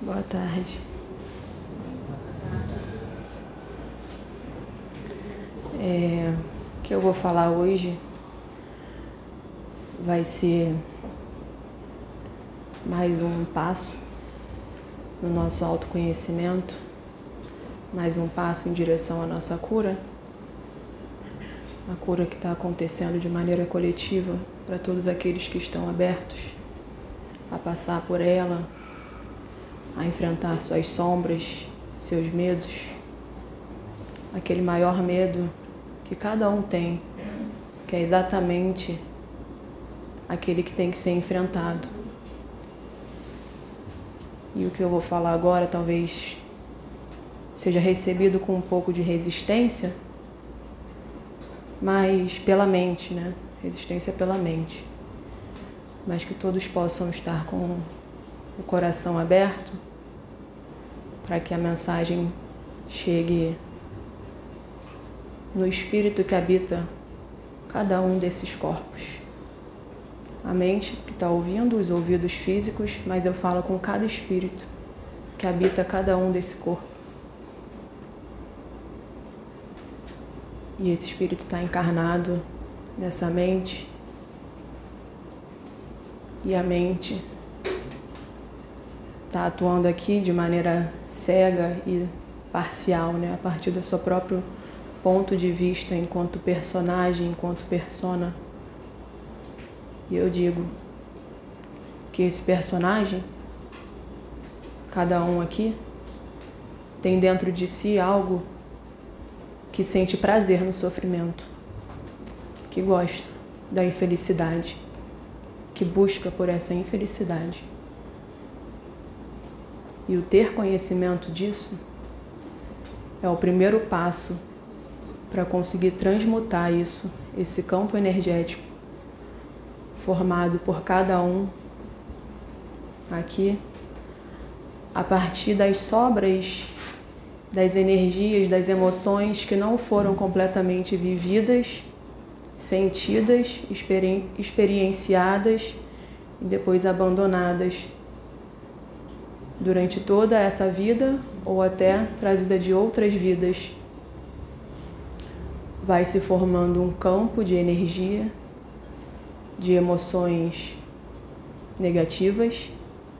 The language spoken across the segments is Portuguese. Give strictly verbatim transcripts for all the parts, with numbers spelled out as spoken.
Boa tarde. É, o que eu vou falar hoje vai ser mais um passo no nosso autoconhecimento, mais um passo em direção à nossa cura, a cura que está acontecendo de maneira coletiva para todos aqueles que estão abertos a passar por ela, a enfrentar suas sombras, seus medos, aquele maior medo que cada um tem, que é exatamente aquele que tem que ser enfrentado. E o que eu vou falar agora talvez seja recebido com um pouco de resistência, mas pela mente, né? Resistência pela mente. Mas que todos possam estar com o coração aberto para que a mensagem chegue no espírito que habita cada um desses corpos. A mente que está ouvindo, os ouvidos físicos, mas eu falo com cada espírito que habita cada um desse corpo. E esse espírito está encarnado nessa mente. E a mente está atuando aqui de maneira cega e parcial, né? A partir do seu próprio ponto de vista, enquanto personagem, enquanto persona. E eu digo que esse personagem, cada um aqui, tem dentro de si algo que sente prazer no sofrimento, que gosta da infelicidade, que busca por essa infelicidade. E o ter conhecimento disso é o primeiro passo para conseguir transmutar isso, esse campo energético formado por cada um aqui, a partir das sobras das energias, das emoções que não foram completamente vividas, sentidas, experi- experienciadas e depois abandonadas durante toda essa vida ou até trazida de outras vidas. Vai se formando um campo de energia, de emoções negativas.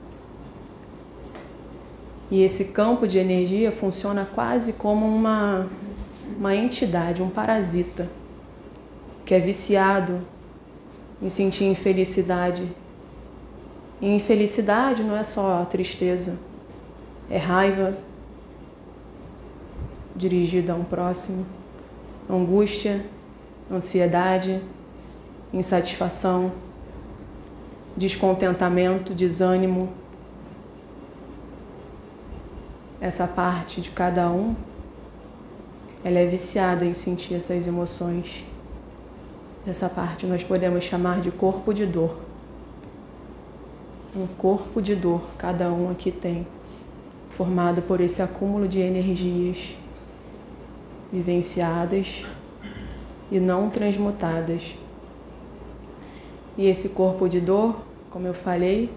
E esse campo de energia funciona quase como uma, uma entidade, um parasita, que é viciado em sentir infelicidade. E infelicidade não é só tristeza, é raiva dirigida a um próximo, angústia, ansiedade, insatisfação, descontentamento, desânimo. Essa parte de cada um, ela é viciada em sentir essas emoções. Essa parte nós podemos chamar de corpo de dor. Um corpo de dor, cada um aqui tem, formado por esse acúmulo de energias vivenciadas e não transmutadas. E esse corpo de dor, como eu falei,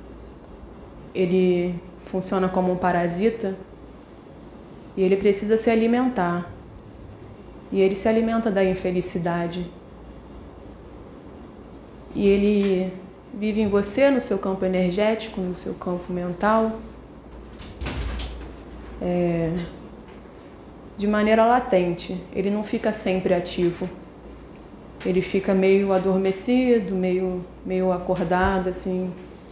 ele funciona como um parasita e ele precisa se alimentar. E ele se alimenta da infelicidade. E ele vive em você, no seu campo energético, no seu campo mental, é, de maneira latente. Ele não fica sempre ativo. Ele fica meio adormecido, meio, meio acordado, assim.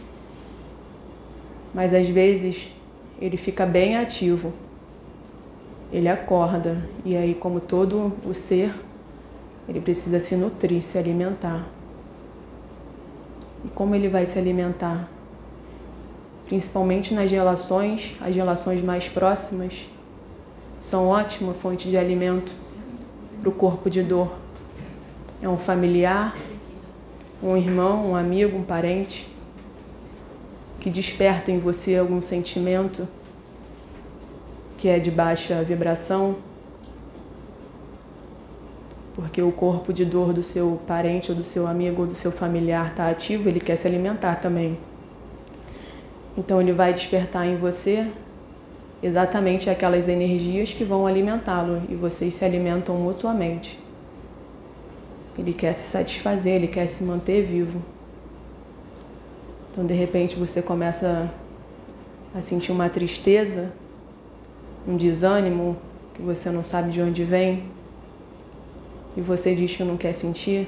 Mas às vezes ele fica bem ativo. Ele acorda. E aí, como todo o ser, ele precisa se nutrir, se alimentar. E como ele vai se alimentar? Principalmente nas relações, as relações mais próximas são ótima fonte de alimento para o corpo de dor. É um familiar, um irmão, um amigo, um parente que desperta em você algum sentimento que é de baixa vibração, porque o corpo de dor do seu parente ou do seu amigo ou do seu familiar está ativo, ele quer se alimentar também. Então ele vai despertar em você exatamente aquelas energias que vão alimentá-lo, e vocês se alimentam mutuamente. Ele quer se satisfazer, ele quer se manter vivo. Então de repente você começa a sentir uma tristeza, um desânimo que você não sabe de onde vem, e você diz que não quer sentir,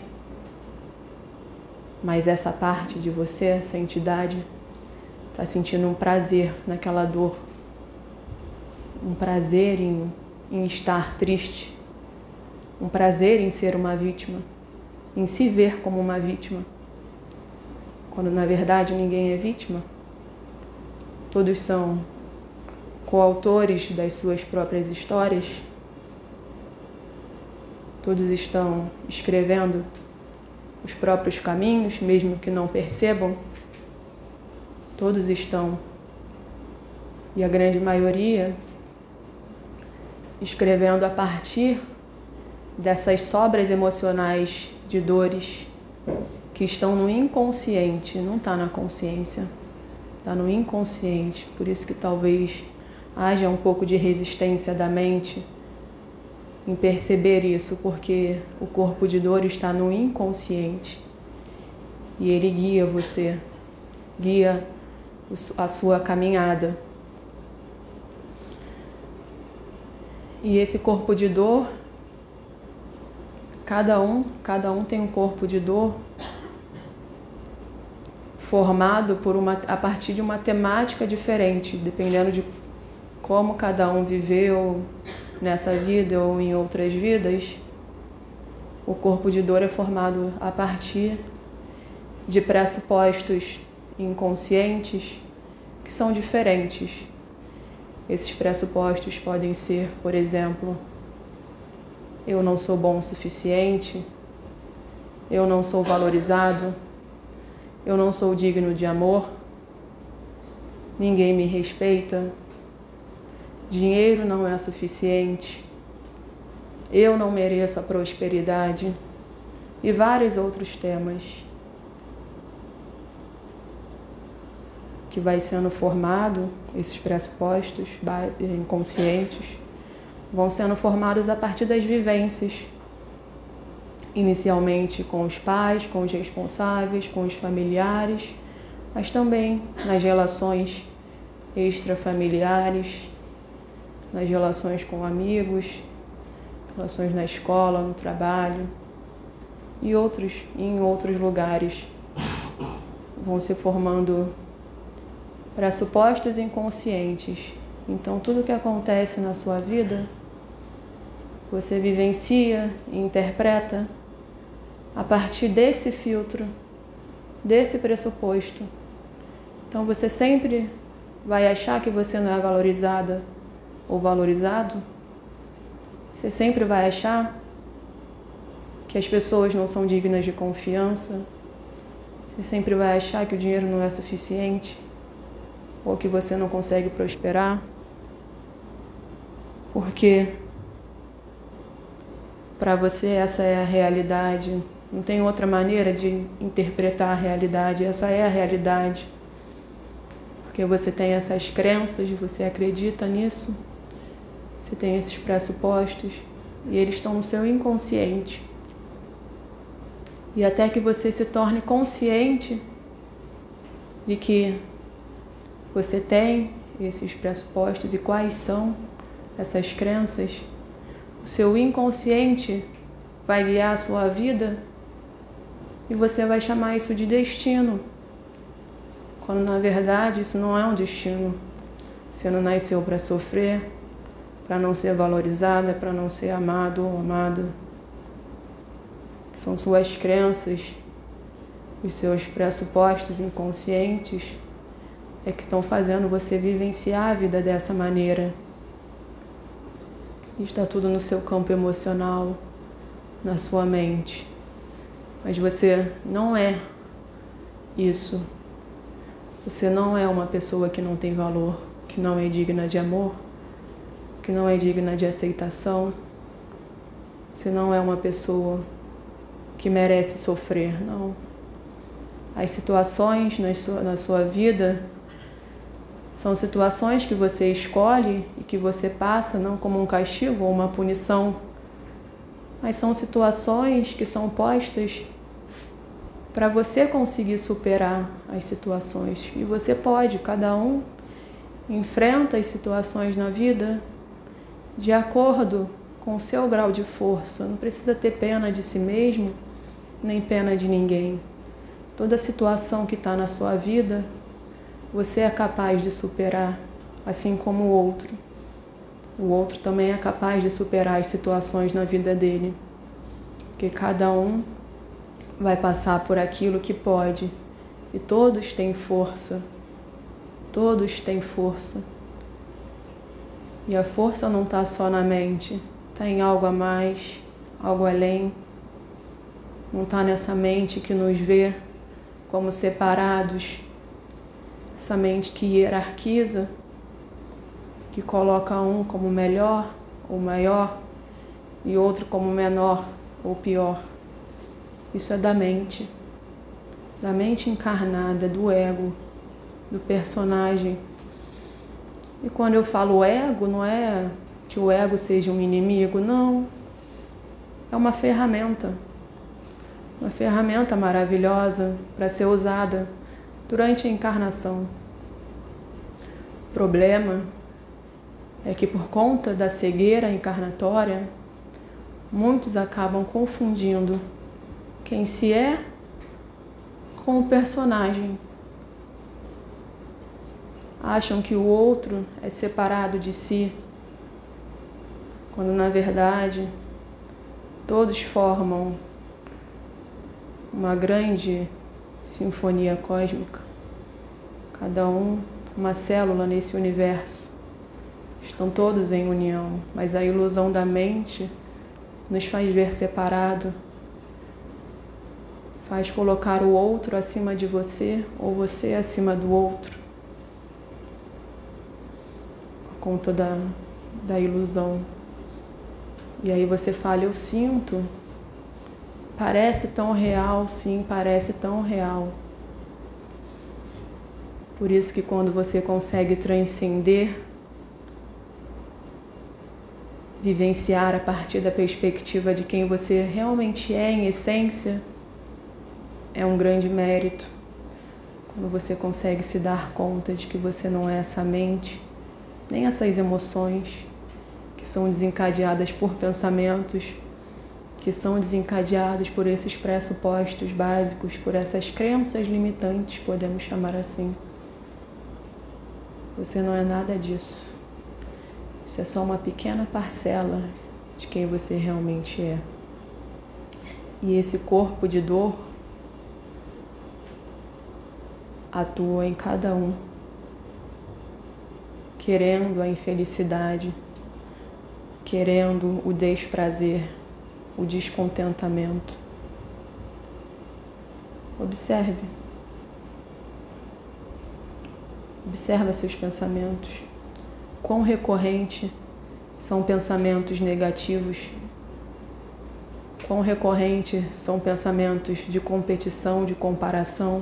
mas essa parte de você, essa entidade, está sentindo um prazer naquela dor, um prazer em, em estar triste, um prazer em ser uma vítima, em se ver como uma vítima, quando na verdade ninguém é vítima. Todos são coautores das suas próprias histórias, todos estão escrevendo os próprios caminhos, mesmo que não percebam. Todos estão, e a grande maioria, escrevendo a partir dessas sobras emocionais de dores que estão no inconsciente, não está na consciência, está no inconsciente. Por isso que talvez haja um pouco de resistência da mente em perceber isso, porque o corpo de dor está no inconsciente e ele guia você, guia a sua caminhada. E esse corpo de dor, cada um, cada um tem um corpo de dor formado por uma, a partir de uma temática diferente, dependendo de como cada um viveu nessa vida ou em outras vidas. O corpo de dor é formado a partir de pressupostos inconscientes que são diferentes. Esses pressupostos podem ser, por exemplo, eu não sou bom o suficiente, eu não sou valorizado, eu não sou digno de amor, ninguém me respeita, dinheiro não é suficiente, eu não mereço a prosperidade, e vários outros temas que vai sendo formado, esses pressupostos inconscientes vão sendo formados a partir das vivências, inicialmente com os pais, com os responsáveis, com os familiares, mas também nas relações extrafamiliares, nas relações com amigos, relações na escola, no trabalho e outros, em outros lugares. Vão se formando pressupostos inconscientes. Então, tudo que acontece na sua vida, você vivencia e interpreta a partir desse filtro, desse pressuposto. Então, você sempre vai achar que você não é valorizada ou valorizado. Você sempre vai achar que as pessoas não são dignas de confiança. Você sempre vai achar que o dinheiro não é suficiente ou que você não consegue prosperar. Porque para você essa é a realidade. Não tem outra maneira de interpretar a realidade. Essa é a realidade. Porque você tem essas crenças, você acredita nisso, você tem esses pressupostos e eles estão no seu inconsciente. E até que você se torne consciente de que você tem esses pressupostos e quais são essas crenças, o seu inconsciente vai guiar a sua vida e você vai chamar isso de destino, quando na verdade isso não é um destino. Você não nasceu para sofrer, para não ser valorizada, para não ser amado ou amada. São suas crenças, os seus pressupostos inconscientes é que estão fazendo você vivenciar a vida dessa maneira. Está tudo no seu campo emocional, na sua mente. Mas você não é isso. Você não é uma pessoa que não tem valor, que não é digna de amor, que não é digna de aceitação. Você não é uma pessoa que merece sofrer, não. As situações na sua, na sua vida São situações que você escolhe e que você passa não como um castigo ou uma punição, mas são situações que são postas para você conseguir superar as situações. E você pode, cada um enfrenta as situações na vida de acordo com o seu grau de força. Não precisa ter pena de si mesmo, nem pena de ninguém. Toda situação que está na sua vida, você é capaz de superar, assim como o outro. O outro também é capaz de superar as situações na vida dele. Porque cada um vai passar por aquilo que pode. E todos têm força. Todos têm força. E a força não está só na mente. Está em algo a mais, algo além. Não está nessa mente que nos vê como separados. Essa mente que hierarquiza, que coloca um como melhor ou maior e outro como menor ou pior. Isso é da mente, da mente encarnada, do ego, do personagem. E quando eu falo ego, não é que o ego seja um inimigo, não. É uma ferramenta, uma ferramenta maravilhosa para ser usada durante a encarnação. O problema é que por conta da cegueira encarnatória, muitos acabam confundindo quem se é com o personagem. Acham que o outro é separado de si, quando na verdade todos formam uma grande sinfonia cósmica, cada um uma célula nesse universo. Estão todos em união, mas a ilusão da mente nos faz ver separado, faz colocar o outro acima de você ou você acima do outro, por conta da, da ilusão. E aí você fala, eu sinto, parece tão real, sim, parece tão real. Por isso que quando você consegue transcender, vivenciar a partir da perspectiva de quem você realmente é em essência, é um grande mérito. Quando você consegue se dar conta de que você não é essa mente, nem essas emoções que são desencadeadas por pensamentos, que são desencadeados por esses pressupostos básicos, por essas crenças limitantes, podemos chamar assim. Você não é nada disso. Isso é só uma pequena parcela de quem você realmente é. E esse corpo de dor atua em cada um, querendo a infelicidade, querendo o desprazer, o descontentamento. Observe. Observa seus pensamentos. Quão recorrente são pensamentos negativos? Quão recorrente são pensamentos de competição, de comparação?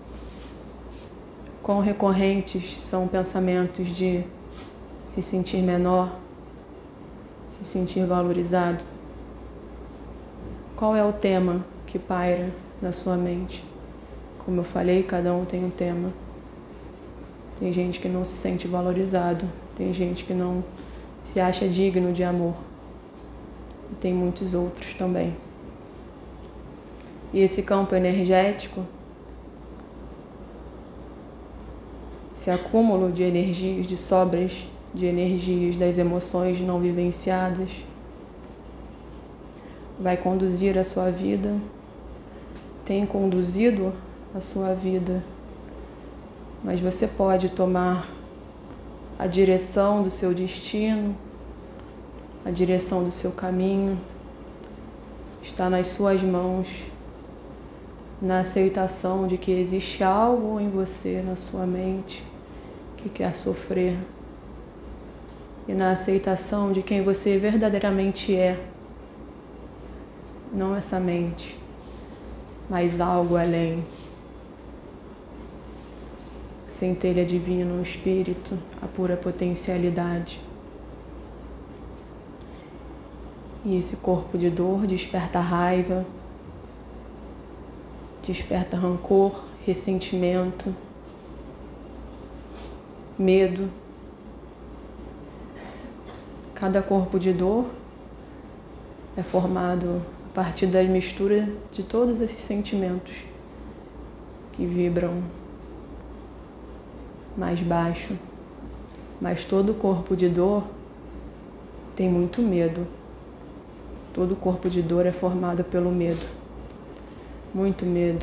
Quão recorrentes são pensamentos de se sentir menor, se sentir valorizado? Qual é o tema que paira na sua mente? Como eu falei, cada um tem um tema. Tem gente que não se sente valorizado, tem gente que não se acha digno de amor. E tem muitos outros também. E esse campo energético, esse acúmulo de energias, de sobras de energias das emoções não vivenciadas, vai conduzir a sua vida, tem conduzido a sua vida, mas você pode tomar a direção do seu destino, a direção do seu caminho, está nas suas mãos, na aceitação de que existe algo em você, na sua mente, que quer sofrer, e na aceitação de quem você verdadeiramente é, não essa mente, mas algo além. centelha divina, o espírito, a pura potencialidade. E esse corpo de dor desperta raiva, desperta rancor, ressentimento, medo. Cada corpo de dor é formado a partir da mistura de todos esses sentimentos que vibram mais baixo. Mas todo corpo de dor tem muito medo. Todo corpo de dor é formado pelo medo. Muito medo.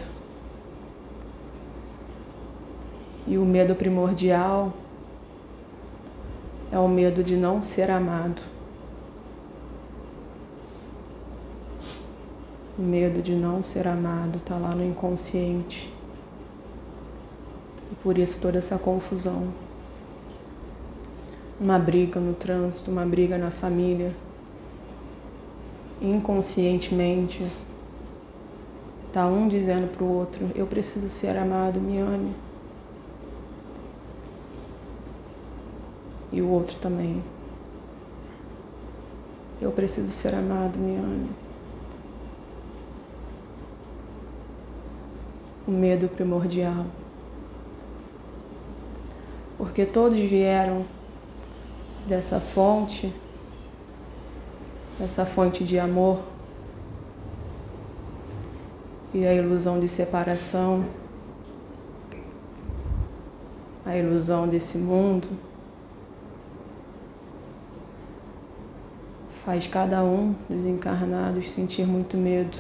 E o medo primordial é o medo de não ser amado. O medo de não ser amado está lá no inconsciente. E por isso toda essa confusão. Uma briga no trânsito, uma briga na família. Inconscientemente, está um dizendo para o outro: eu preciso ser amado, me ame. E o outro também: eu preciso ser amado, me ame. O medo primordial. Porque todos vieram dessa fonte, dessa fonte de amor, e a ilusão de separação, a ilusão desse mundo, faz cada um dos encarnados sentir muito medo.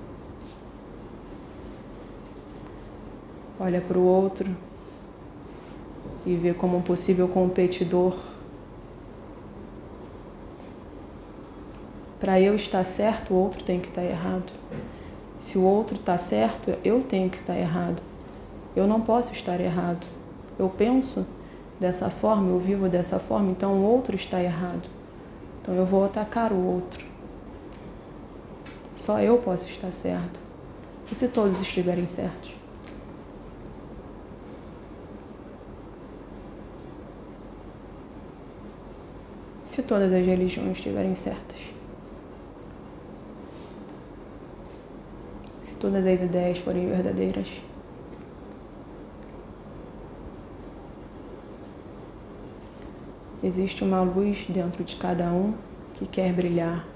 Olha para o outro e vê como um possível competidor. Para eu estar certo, o outro tem que estar errado. Se o outro está certo, eu tenho que estar errado. Eu não posso estar errado. Eu penso dessa forma, eu vivo dessa forma, então o outro está errado. Então eu vou atacar o outro. Só eu posso estar certo. E se todos estiverem certos? Se todas as religiões estiverem certas? Se todas as ideias forem verdadeiras? Existe uma luz dentro de cada um que quer brilhar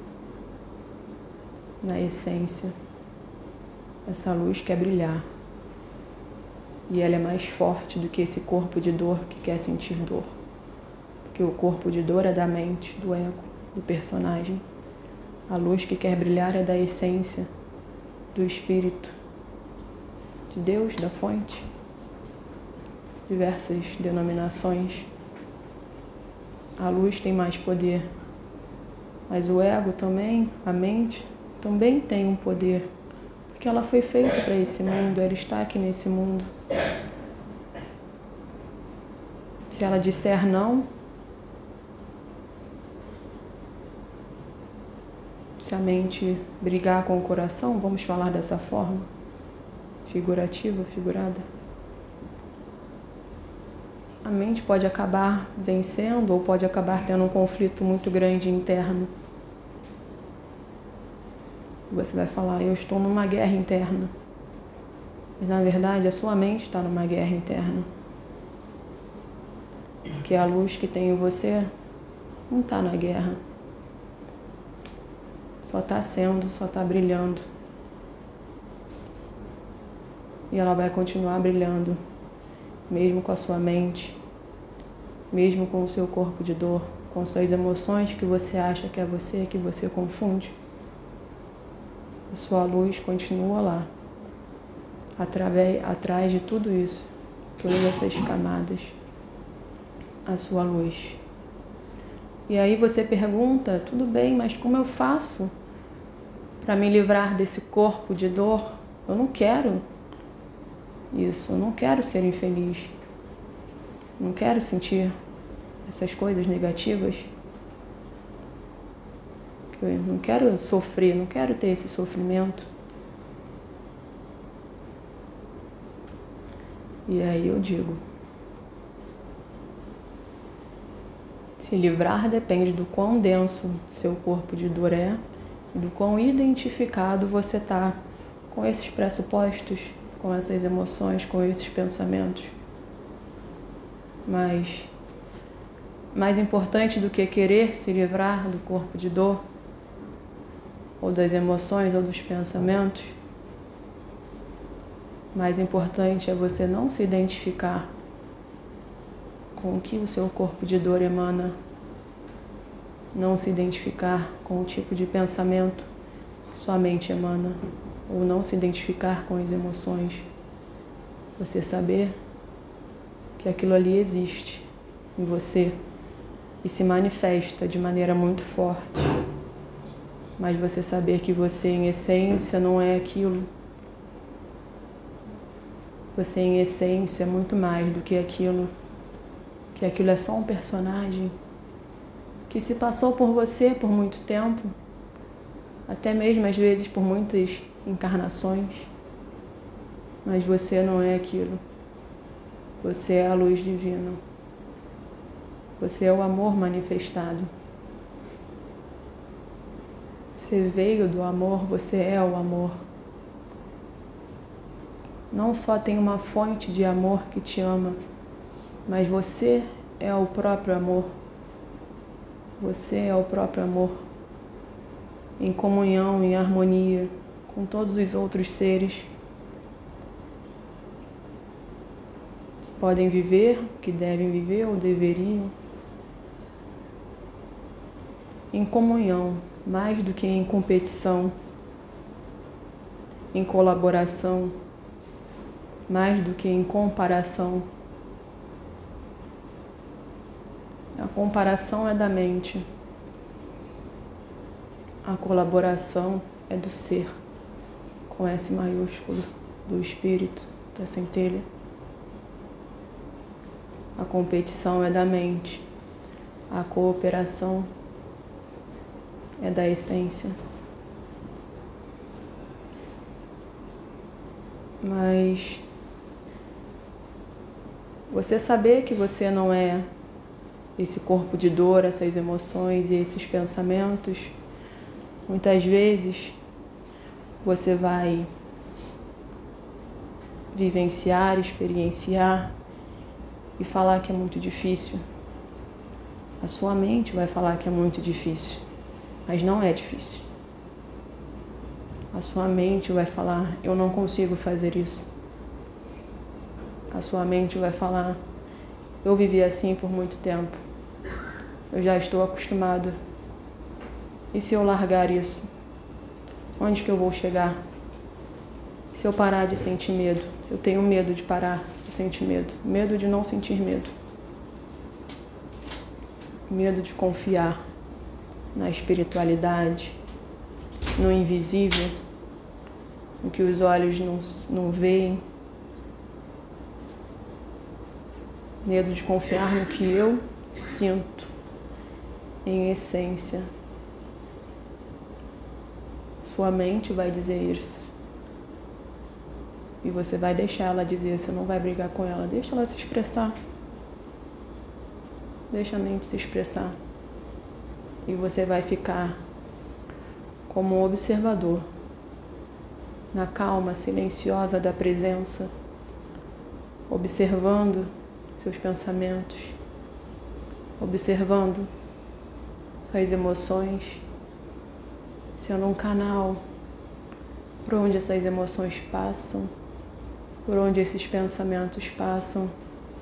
na essência. Essa luz quer brilhar. E ela é mais forte do que esse corpo de dor que quer sentir dor. Porque o corpo de dor é da mente, do ego, do personagem. A luz que quer brilhar é da essência, do espírito, de Deus, da fonte. Diversas denominações. A luz tem mais poder, mas o ego também, a mente, também tem um poder, porque ela foi feita para esse mundo, ela está aqui nesse mundo. Se ela disser não, se a mente brigar com o coração, vamos falar dessa forma, figurativa, figurada, a mente pode acabar vencendo ou pode acabar tendo um conflito muito grande interno. Você vai falar: eu estou numa guerra interna. Mas na verdade a sua mente está numa guerra interna. Porque a luz que tem em você não está na guerra. Só está sendo, só está brilhando. E ela vai continuar brilhando, mesmo com a sua mente, mesmo com o seu corpo de dor, com suas emoções que você acha que é você, que você confunde. A sua luz continua lá, através, atrás de tudo isso, todas essas camadas, a sua luz. E aí você pergunta: tudo bem, mas como eu faço para me livrar desse corpo de dor? Eu não quero isso, eu não quero ser infeliz. Não quero sentir essas coisas negativas. Eu não quero sofrer, não quero ter esse sofrimento. E aí eu digo: Se livrar depende do quão denso seu corpo de dor é e do quão identificado você está com esses pressupostos, com essas emoções, com esses pensamentos. Mas mais importante do que querer se livrar do corpo de dor, ou das emoções, ou dos pensamentos, mais importante é você não se identificar com o que o seu corpo de dor emana, não se identificar com o tipo de pensamento que sua mente emana, ou não se identificar com as emoções. Você saber que aquilo ali existe em você e se manifesta de maneira muito forte, mas você saber que você, em essência, não é aquilo. Você, em essência, é muito mais do que aquilo, que aquilo é só um personagem que se passou por você por muito tempo, até mesmo às vezes por muitas encarnações, mas você não é aquilo. Você é a luz divina. Você é o amor manifestado. Você veio do amor, você é o amor. Não só tem uma fonte de amor que te ama, mas você é o próprio amor. Você é o próprio amor, em comunhão, em harmonia com todos os outros seres que podem viver, que devem viver ou deveriam, em comunhão, mais do que em competição, em colaboração, mais do que em comparação. A comparação é da mente. A colaboração é do ser, com S maiúsculo, do espírito, da centelha. A competição é da mente. A cooperação é da essência. Mas você saber que você não é esse corpo de dor, essas emoções e esses pensamentos, muitas vezes você vai vivenciar, experienciar e falar que é muito difícil. A sua mente vai falar que é muito difícil, mas não é difícil. A sua mente vai falar, eu não consigo fazer isso. A sua mente vai falar, eu vivi assim por muito tempo. Eu já estou acostumado. E se eu largar isso? Onde que eu vou chegar? Se eu parar de sentir medo? Eu tenho medo de parar de sentir medo. Medo de não sentir medo. Medo de confiar na espiritualidade, no invisível, no que os olhos não, não veem. Medo de confiar no que eu sinto, em essência. Sua mente vai dizer isso. E você vai deixar ela dizer, você não vai brigar com ela. Deixa ela se expressar. Deixa a mente se expressar. E você vai ficar como um observador, na calma silenciosa da presença, observando seus pensamentos, observando suas emoções, sendo um canal por onde essas emoções passam, por onde esses pensamentos passam,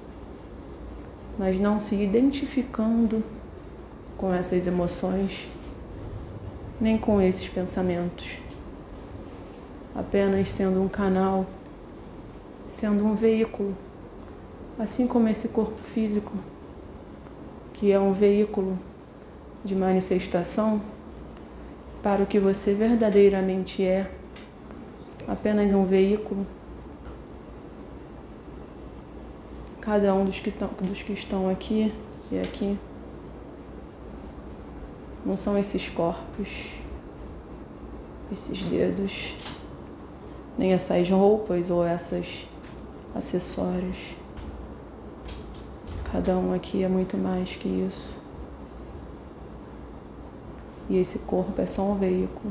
mas não se identificando com essas emoções, nem com esses pensamentos, apenas sendo um canal, sendo um veículo, assim como esse corpo físico, que é um veículo de manifestação para o que você verdadeiramente é, apenas um veículo. Cada um dos que, tão, dos que estão aqui e aqui não são esses corpos, esses dedos, nem essas roupas ou esses acessórios. Cada um aqui é muito mais que isso. E esse corpo é só um veículo.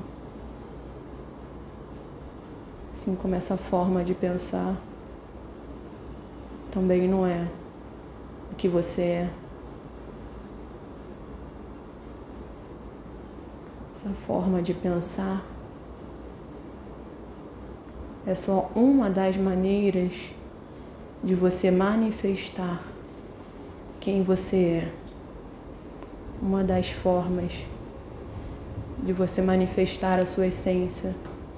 Assim como essa forma de pensar também não é o que você é. Essa forma de pensar é só uma das maneiras de você manifestar quem você é. Uma das formas de você manifestar a sua essência.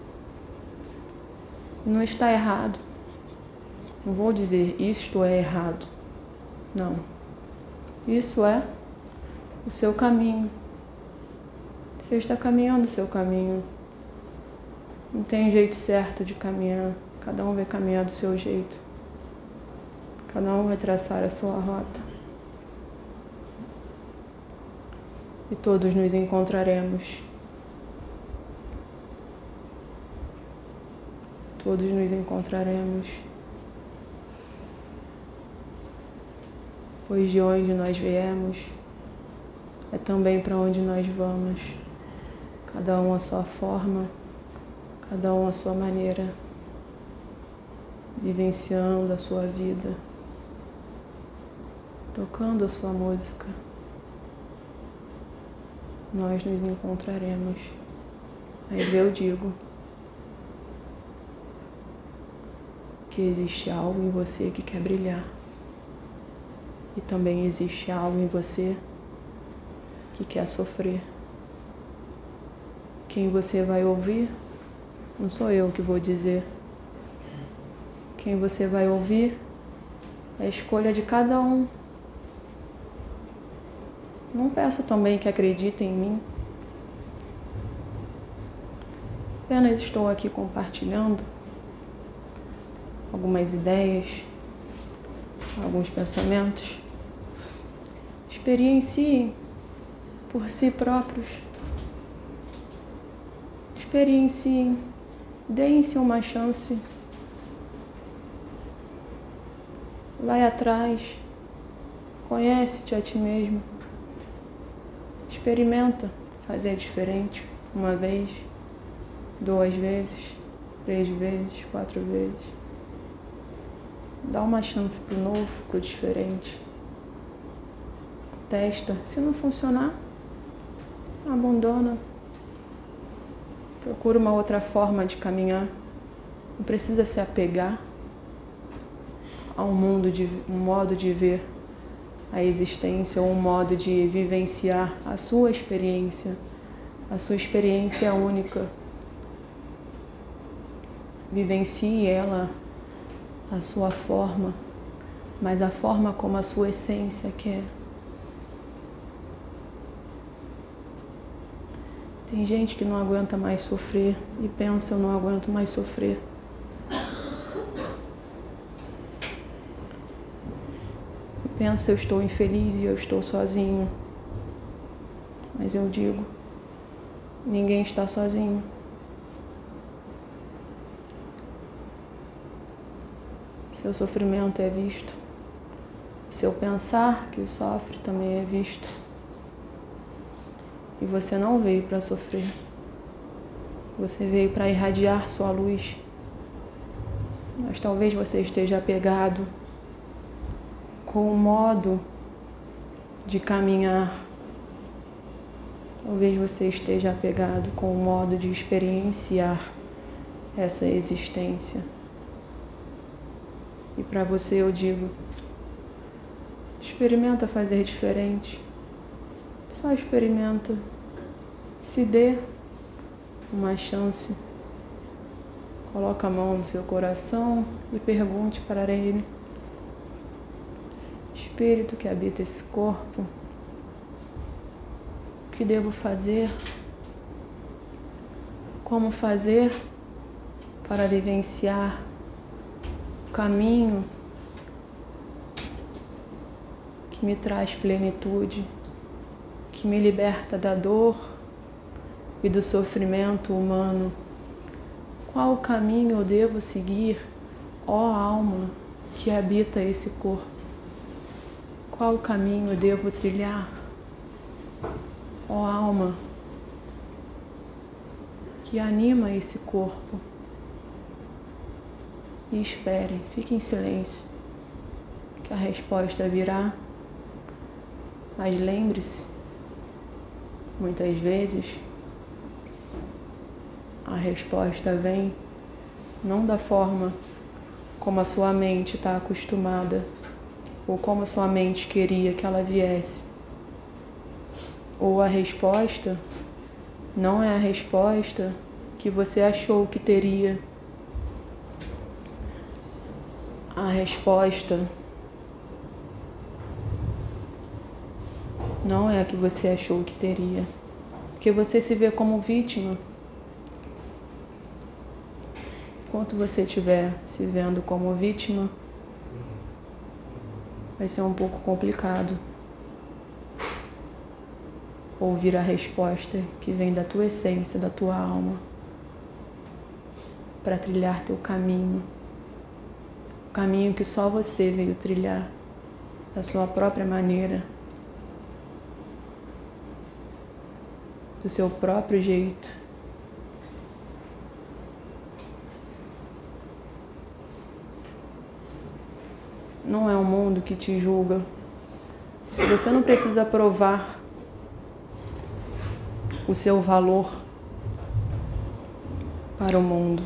Não está errado. Não vou dizer isto é errado. Não. Isso é o seu caminho. Você está caminhando o seu caminho. Não tem jeito certo de caminhar. Cada um vai caminhar do seu jeito. Cada um vai traçar a sua rota. E todos nos encontraremos. Todos nos encontraremos. Pois de onde nós viemos é também para onde nós vamos. Cada um a sua forma, cada um a sua maneira, vivenciando a sua vida, tocando a sua música. Nós nos encontraremos. Mas eu digo que existe algo em você que quer brilhar. E também existe algo em você que quer sofrer. Quem você vai ouvir, não sou eu que vou dizer. Quem você vai ouvir é a escolha de cada um. Não peço também que acreditem em mim. Apenas estou aqui compartilhando algumas ideias, alguns pensamentos. Experienciem por si próprios. Experienciem, deem-se uma chance. Vai atrás, conhece-te a ti mesmo. Experimenta fazer diferente uma vez, duas vezes, três vezes, quatro vezes. Dá uma chance pro novo, pro diferente. Testa. Se não funcionar, abandona. Procura uma outra forma de caminhar. Não precisa se apegar a um mundo, de, um modo de ver a existência ou um modo de vivenciar a sua experiência. A sua experiência é única. Vivencie ela a sua forma, mas a forma como a sua essência quer. Tem gente que não aguenta mais sofrer e pensa, eu não aguento mais sofrer. E pensa, eu estou infeliz e eu estou sozinho. Mas eu digo, ninguém está sozinho. Seu sofrimento é visto. Seu pensar que sofre também é visto. E você não veio para sofrer. Você veio para irradiar sua luz. Mas talvez você esteja apegado com o modo de caminhar. Talvez você esteja apegado com o modo de experienciar essa existência. E para você eu digo, experimenta fazer diferente. Só experimenta. Se dê uma chance. Coloca a mão no seu coração e pergunte para ele: Espírito que habita esse corpo, o que devo fazer? Como fazer para vivenciar o caminho que me traz plenitude, que me liberta da dor e do sofrimento humano? Qual caminho eu devo seguir, ó alma que habita esse corpo? Qual caminho eu devo trilhar, ó alma que anima esse corpo. E espere, fique em silêncio, que a resposta virá. Mas lembre-se, muitas vezes a resposta vem não da forma como a sua mente está acostumada ou como a sua mente queria que ela viesse. Ou a resposta não é a resposta que você achou que teria. A resposta não é a que você achou que teria, porque você se vê como vítima. Enquanto você estiver se vendo como vítima, vai ser um pouco complicado ouvir a resposta que vem da tua essência, da tua alma, para trilhar teu caminho. O caminho que só você veio trilhar, da sua própria maneira, do seu próprio jeito. Não é um mundo que te julga. Você não precisa provar o seu valor para o mundo.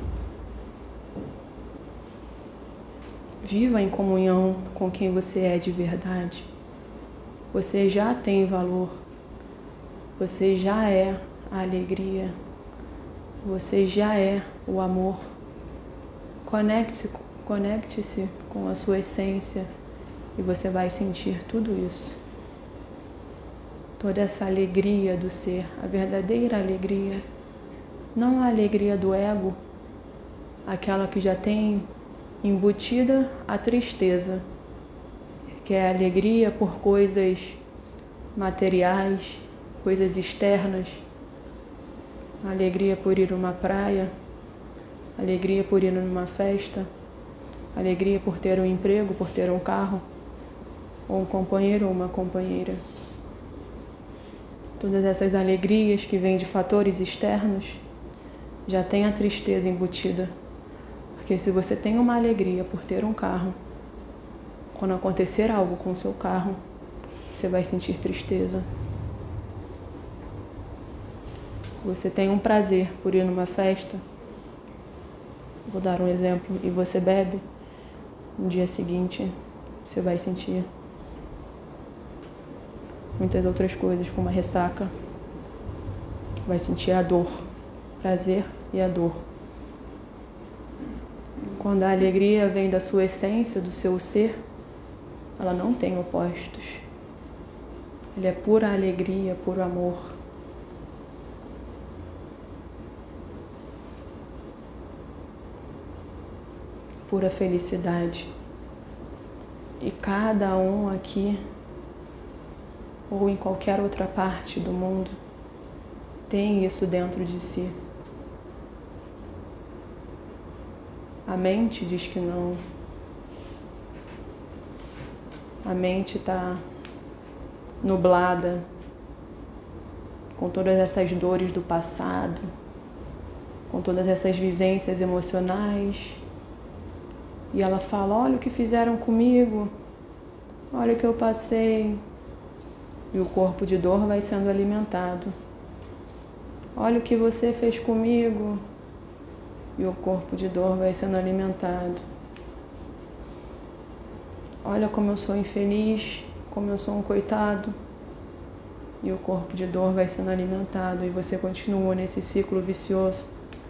Viva em comunhão com quem você é de verdade. Você já tem valor. Você já é a alegria. Você já é o amor. Conecte-se, conecte-se com a sua essência e você vai sentir tudo isso. Toda essa alegria do ser, a verdadeira alegria. Não a alegria do ego, aquela que já tem embutida a tristeza, que é a alegria por coisas materiais, coisas externas, a alegria por ir numa praia, a alegria por ir numa festa, a alegria por ter um emprego, por ter um carro, ou um companheiro ou uma companheira. Todas essas alegrias que vêm de fatores externos já tem a tristeza embutida. Porque se você tem uma alegria por ter um carro, quando acontecer algo com o seu carro, você vai sentir tristeza. Se você tem um prazer por ir numa festa, vou dar um exemplo, e você bebe, no dia seguinte você vai sentir muitas outras coisas, como a ressaca, vai sentir a dor, prazer e a dor. Quando a alegria vem da sua essência, do seu ser, ela não tem opostos. Ela é pura alegria, puro amor. Pura felicidade. E cada um aqui, ou em qualquer outra parte do mundo, tem isso dentro de si. A mente diz que não. A mente está nublada com todas essas dores do passado, com todas essas vivências emocionais. E ela fala, olha o que fizeram comigo, olha o que eu passei. E o corpo de dor vai sendo alimentado. Olha o que você fez comigo. E o corpo de dor vai sendo alimentado. Olha como eu sou infeliz, como eu sou um coitado. E o corpo de dor vai sendo alimentado. E você continua nesse ciclo vicioso,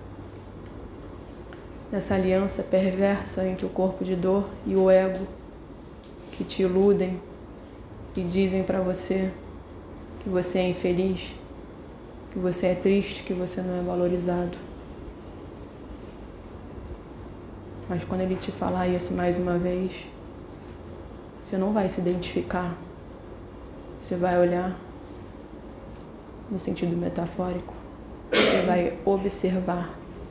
nessa aliança perversa entre o corpo de dor e o ego, que te iludem e dizem para você que você é infeliz, que você é triste, que você não é valorizado. Mas quando ele te falar isso mais uma vez, você não vai se identificar. Você vai olhar no sentido metafórico. Você vai observar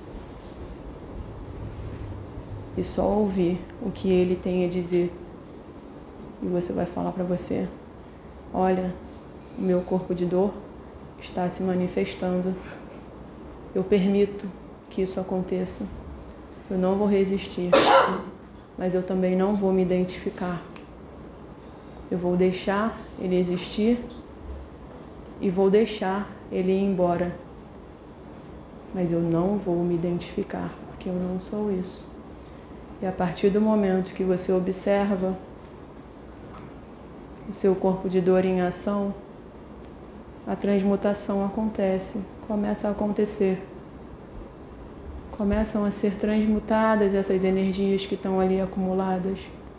e só ouvir o que ele tem a dizer. E você vai falar para você, olha, o meu corpo de dor está se manifestando. Eu permito que isso aconteça. Eu não vou resistir, mas eu também não vou me identificar. Eu vou deixar ele existir e vou deixar ele ir embora. Mas eu não vou me identificar, porque eu não sou isso. E a partir do momento que você observa o seu corpo de dor em ação, a transmutação acontece, começa a acontecer. Começam a ser transmutadas essas energias que estão ali acumuladas.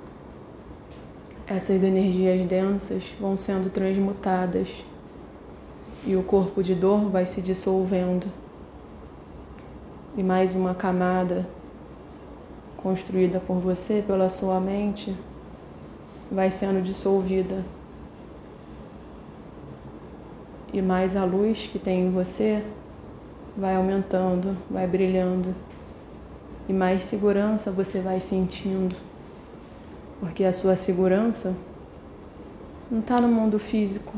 Essas energias densas vão sendo transmutadas e o corpo de dor vai se dissolvendo. E mais uma camada construída por você, pela sua mente, vai sendo dissolvida. E mais a luz que tem em você vai aumentando, vai brilhando. E mais segurança você vai sentindo. Porque a sua segurança não está no mundo físico.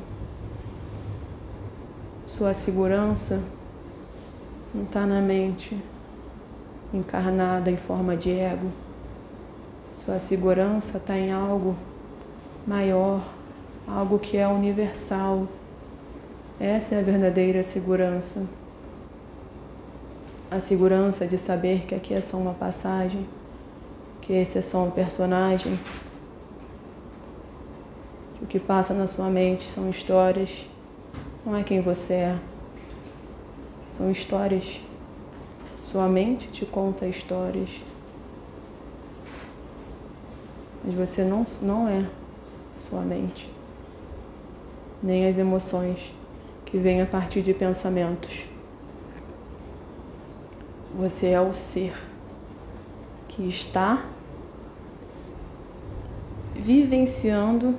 Sua segurança não está na mente, encarnada em forma de ego. Sua segurança está em algo maior, algo que é universal. Essa é a verdadeira segurança. A segurança de saber que aqui é só uma passagem, que esse é só um personagem, que o que passa na sua mente são histórias, não é quem você é. São histórias. Sua mente te conta histórias. Mas você não, não é sua mente. Nem as emoções que vêm a partir de pensamentos. Você é o ser que está vivenciando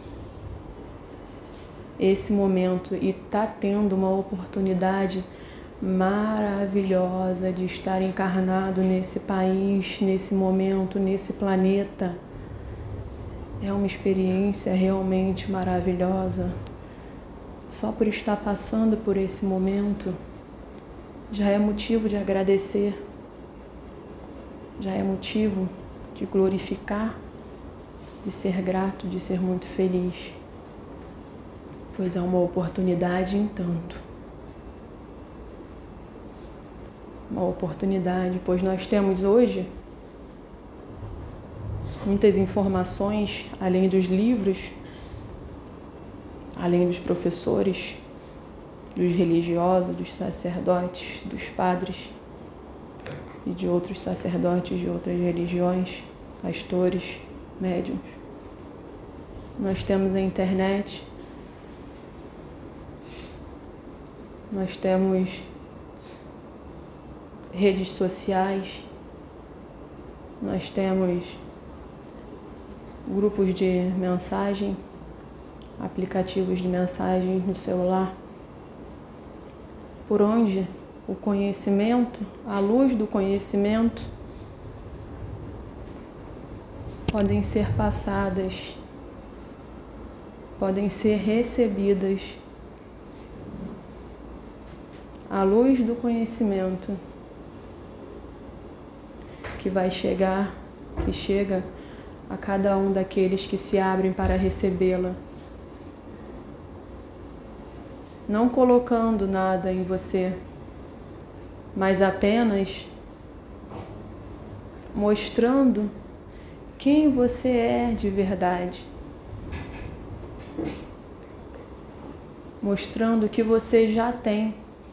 esse momento e está tendo uma oportunidade maravilhosa de estar encarnado nesse país, nesse momento, nesse planeta. É uma experiência realmente maravilhosa. Só por estar passando por esse momento já é motivo de agradecer, já é motivo de glorificar, de ser grato, de ser muito feliz, pois é uma oportunidade em tanto. Uma oportunidade, pois nós temos hoje muitas informações, além dos livros, além dos professores, dos religiosos, dos sacerdotes, dos padres e de outros sacerdotes de outras religiões, pastores, médiuns. Nós temos a internet, nós temos redes sociais, nós temos grupos de mensagem, aplicativos de mensagem no celular, por onde o conhecimento, a luz do conhecimento, podem ser passadas, podem ser recebidas. A luz do conhecimento que vai chegar, que chega a cada um daqueles que se abrem para recebê-la. Não colocando nada em você, mas apenas mostrando quem você é de verdade. Mostrando o que você já tem.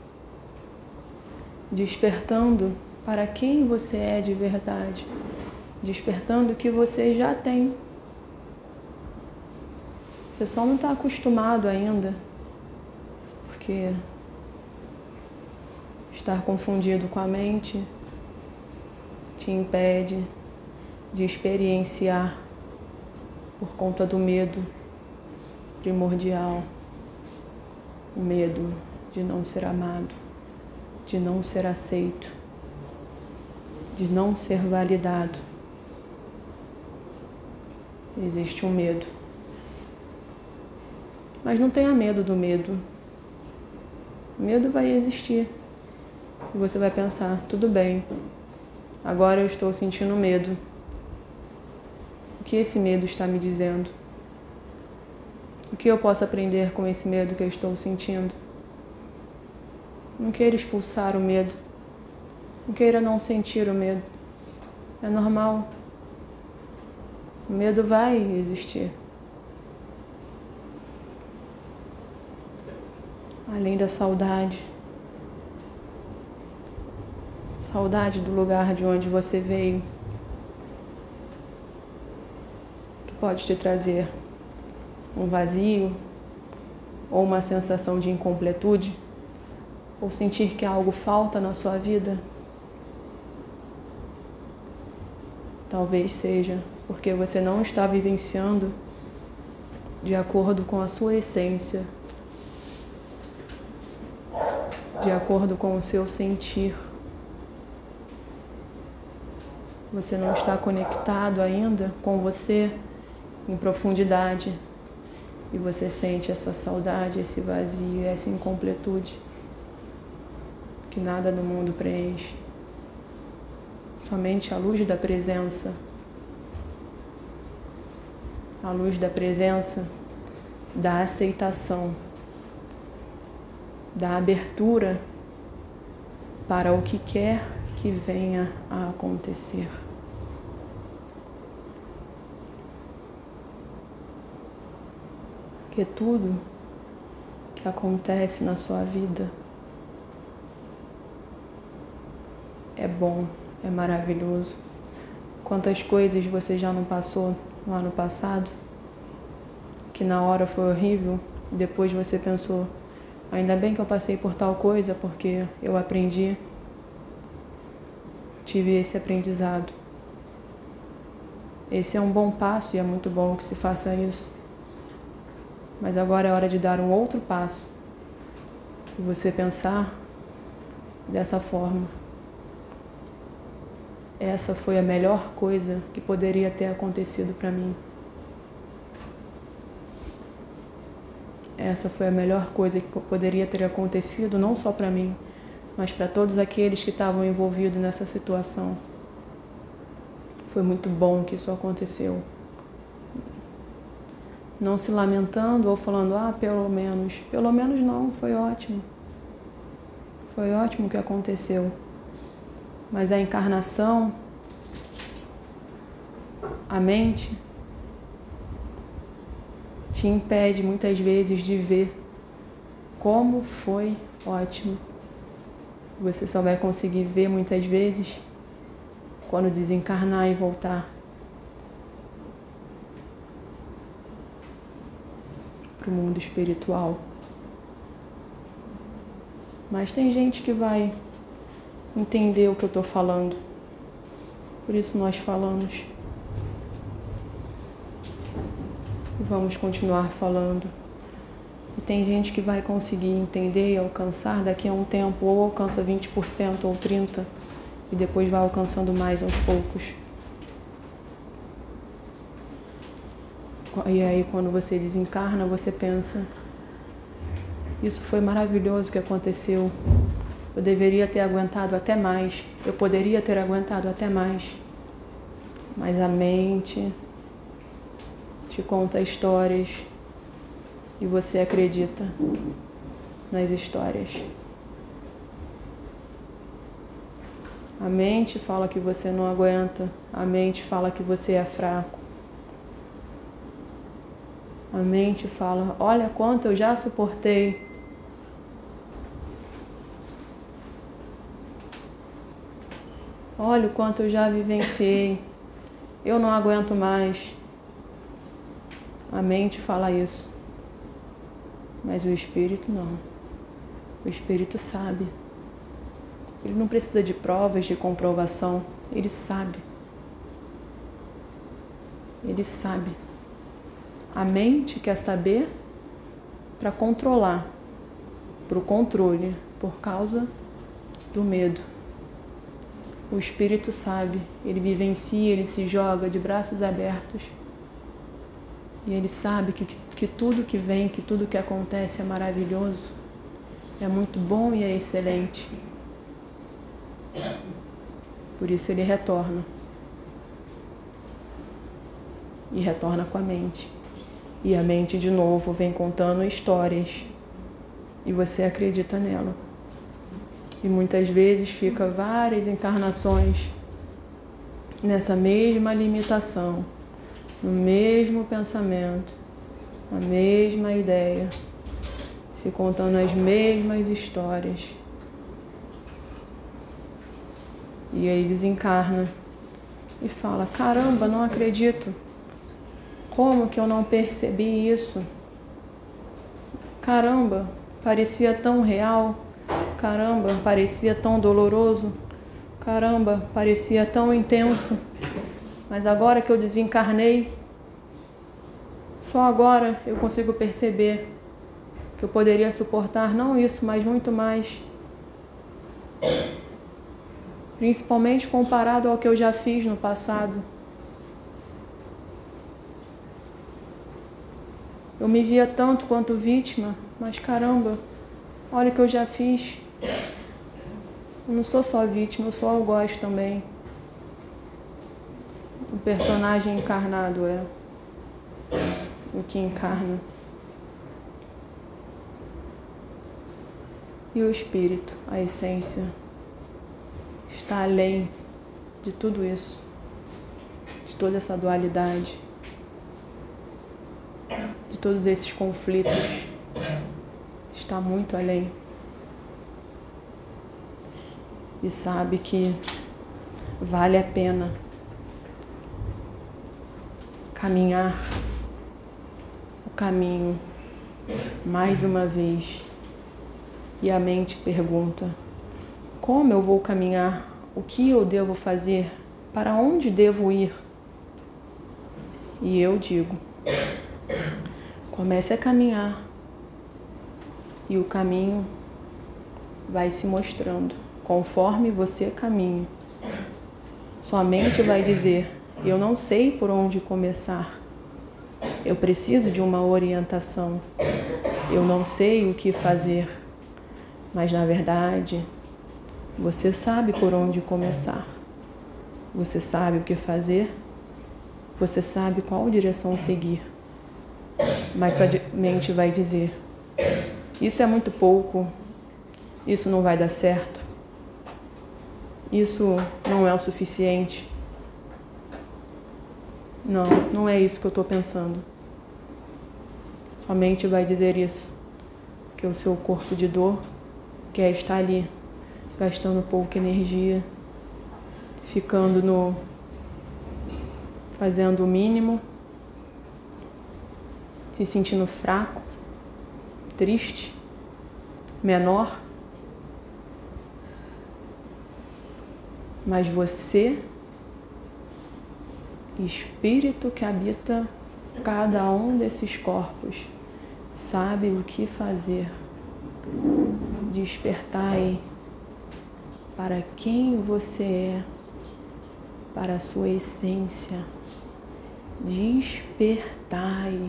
Despertando para quem você é de verdade. Despertando o que você já tem. Você só não está acostumado ainda. Porque estar confundido com a mente te impede de experienciar por conta do medo primordial, o medo de não ser amado, de não ser aceito, de não ser validado. Existe um medo. Mas não tenha medo do medo. O medo vai existir. E você vai pensar, tudo bem, agora eu estou sentindo medo. O que esse medo está me dizendo? O que eu posso aprender com esse medo que eu estou sentindo? Não queira expulsar o medo. Não queira não sentir o medo. É normal. O medo vai existir. Além da saudade. Saudade do lugar de onde você veio. Que pode te trazer um vazio, ou uma sensação de incompletude, ou sentir que algo falta na sua vida. Talvez seja porque você não está vivenciando de acordo com a sua essência, de acordo com o seu sentir. Você não está conectado ainda com você em profundidade. E você sente essa saudade, esse vazio, essa incompletude que nada no mundo preenche. Somente a luz da presença. A luz da presença, da aceitação, da abertura para o que quer que venha a acontecer. Porque tudo que acontece na sua vida é bom, é maravilhoso. Quantas coisas você já não passou no ano passado, que na hora foi horrível, e depois você pensou, ainda bem que eu passei por tal coisa, porque eu aprendi, tive esse aprendizado. Esse é um bom passo e é muito bom que se faça isso. Mas agora é hora de dar um outro passo e você pensar dessa forma. Essa foi a melhor coisa que poderia ter acontecido para mim. Essa foi a melhor coisa que poderia ter acontecido não só para mim, mas para todos aqueles que estavam envolvidos nessa situação. Foi muito bom que isso aconteceu. Não se lamentando ou falando, ah, pelo menos. Pelo menos não, foi ótimo. Foi ótimo o que aconteceu. Mas a encarnação, a mente, te impede muitas vezes de ver como foi ótimo. Você só vai conseguir ver muitas vezes quando desencarnar e voltar para o mundo espiritual. Mas tem gente que vai entender o que eu estou falando. Por isso nós falamos. E vamos continuar falando. E tem gente que vai conseguir entender e alcançar daqui a um tempo, ou alcança vinte por cento ou trinta por cento, e depois vai alcançando mais aos poucos. E aí quando você desencarna, você pensa, isso foi maravilhoso que aconteceu. Eu deveria ter aguentado até mais. Eu poderia ter aguentado até mais. Mas a mente te conta histórias e você acredita nas histórias. A mente fala que você não aguenta. A mente fala que você é fraco. A mente fala, olha quanto eu já suportei. Olha o quanto eu já vivenciei. Eu não aguento mais. A mente fala isso. Mas o espírito não. O espírito sabe. Ele não precisa de provas, de comprovação. Ele sabe. Ele sabe. A mente quer saber para controlar. Para o controle. Por causa do medo. O espírito sabe, ele vivencia, ele se joga de braços abertos. E ele sabe que, que tudo que vem, que tudo que acontece é maravilhoso, é muito bom e é excelente. Por isso ele retorna. E retorna com a mente. E a mente de novo vem contando histórias. E você acredita nela. E muitas vezes fica várias encarnações nessa mesma limitação, no mesmo pensamento, na mesma ideia, se contando as mesmas histórias. E aí desencarna e fala: caramba, não acredito. Como que eu não percebi isso? Caramba, parecia tão real. Caramba, parecia tão doloroso. Caramba, parecia tão intenso. Mas agora que eu desencarnei, só agora eu consigo perceber que eu poderia suportar não isso, mas muito mais. Principalmente comparado ao que eu já fiz no passado. Eu me via tanto quanto vítima, mas caramba, olha o que eu já fiz. Eu não sou só vítima, eu sou algoz também. O personagem encarnado é o que encarna. E o espírito, a essência, está além de tudo isso, de toda essa dualidade, de todos esses conflitos. Está muito além. E sabe que vale a pena caminhar o caminho mais uma vez. E a mente pergunta: como eu vou caminhar? O que eu devo fazer? Para onde devo ir? E eu digo: comece a caminhar. E o caminho vai se mostrando conforme você caminha. Sua mente vai dizer: eu não sei por onde começar. Eu preciso de uma orientação. Eu não sei o que fazer. Mas, na verdade, você sabe por onde começar. Você sabe o que fazer. Você sabe qual direção seguir. Mas sua mente vai dizer: isso é muito pouco. Isso não vai dar certo. Isso não é o suficiente. Não, não é isso que eu estou pensando. Sua mente vai dizer isso, que o seu corpo de dor quer estar ali, gastando pouca energia, ficando no... fazendo o mínimo, se sentindo fraco, triste, menor. Mas você, espírito que habita cada um desses corpos, sabe o que fazer. Despertai para quem você é, para a sua essência. Despertai.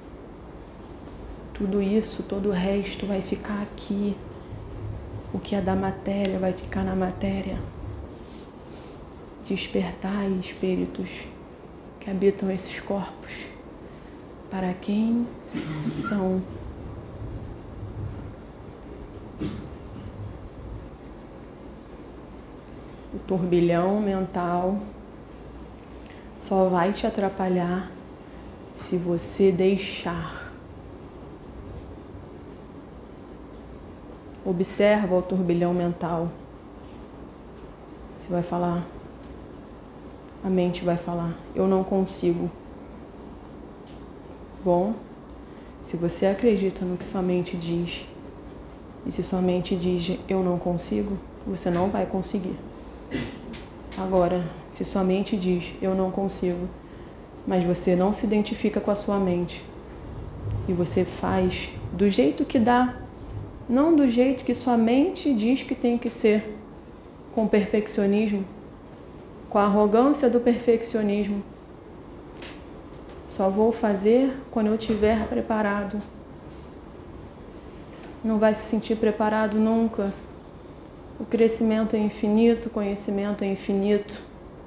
Tudo isso, todo o resto vai ficar aqui. O que é da matéria vai ficar na matéria. Despertai, espíritos que habitam esses corpos, para quem são. O turbilhão mental só vai te atrapalhar se você deixar. Observa o turbilhão mental. Você vai falar, a mente vai falar: eu não consigo. Bom, se você acredita no que sua mente diz, e se sua mente diz eu não consigo, você não vai conseguir. Agora, se sua mente diz eu não consigo, mas você não se identifica com a sua mente, e você faz do jeito que dá, não do jeito que sua mente diz que tem que ser, com perfeccionismo, com a arrogância do perfeccionismo. Só vou fazer quando eu estiver preparado. Não vai se sentir preparado nunca. O crescimento é infinito, o conhecimento é infinito.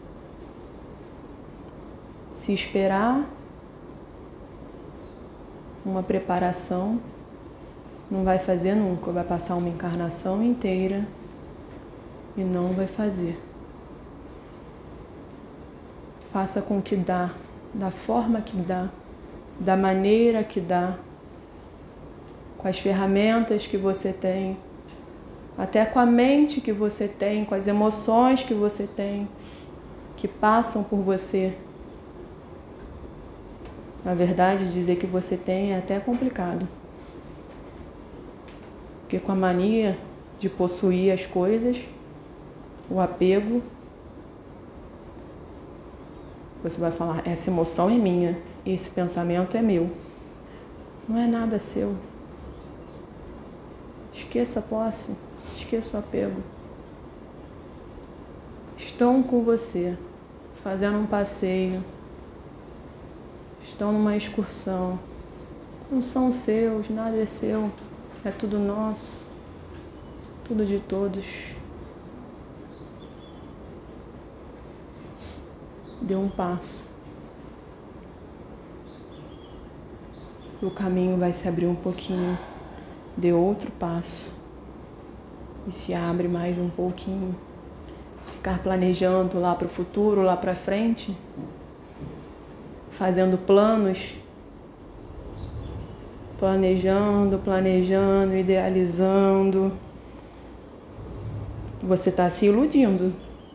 Se esperar uma preparação, não vai fazer nunca, vai passar uma encarnação inteira e não vai fazer. Faça com que dá, da forma que dá, da maneira que dá, com as ferramentas que você tem, até com a mente que você tem, com as emoções que você tem, que passam por você. Na verdade, dizer que você tem é até complicado. Porque com a mania de possuir as coisas, o apego, você vai falar, essa emoção é minha, esse pensamento é meu. Não é nada seu. Esqueça a posse, esqueça o apego. Estão com você, fazendo um passeio, estão numa excursão. Não são seus, nada é seu, é tudo nosso, tudo de todos. Dê um passo. O caminho vai se abrir um pouquinho. Dê outro passo. E se abre mais um pouquinho. Ficar planejando lá para o futuro, lá para frente. Fazendo planos. Planejando, planejando, idealizando. Você está se iludindo.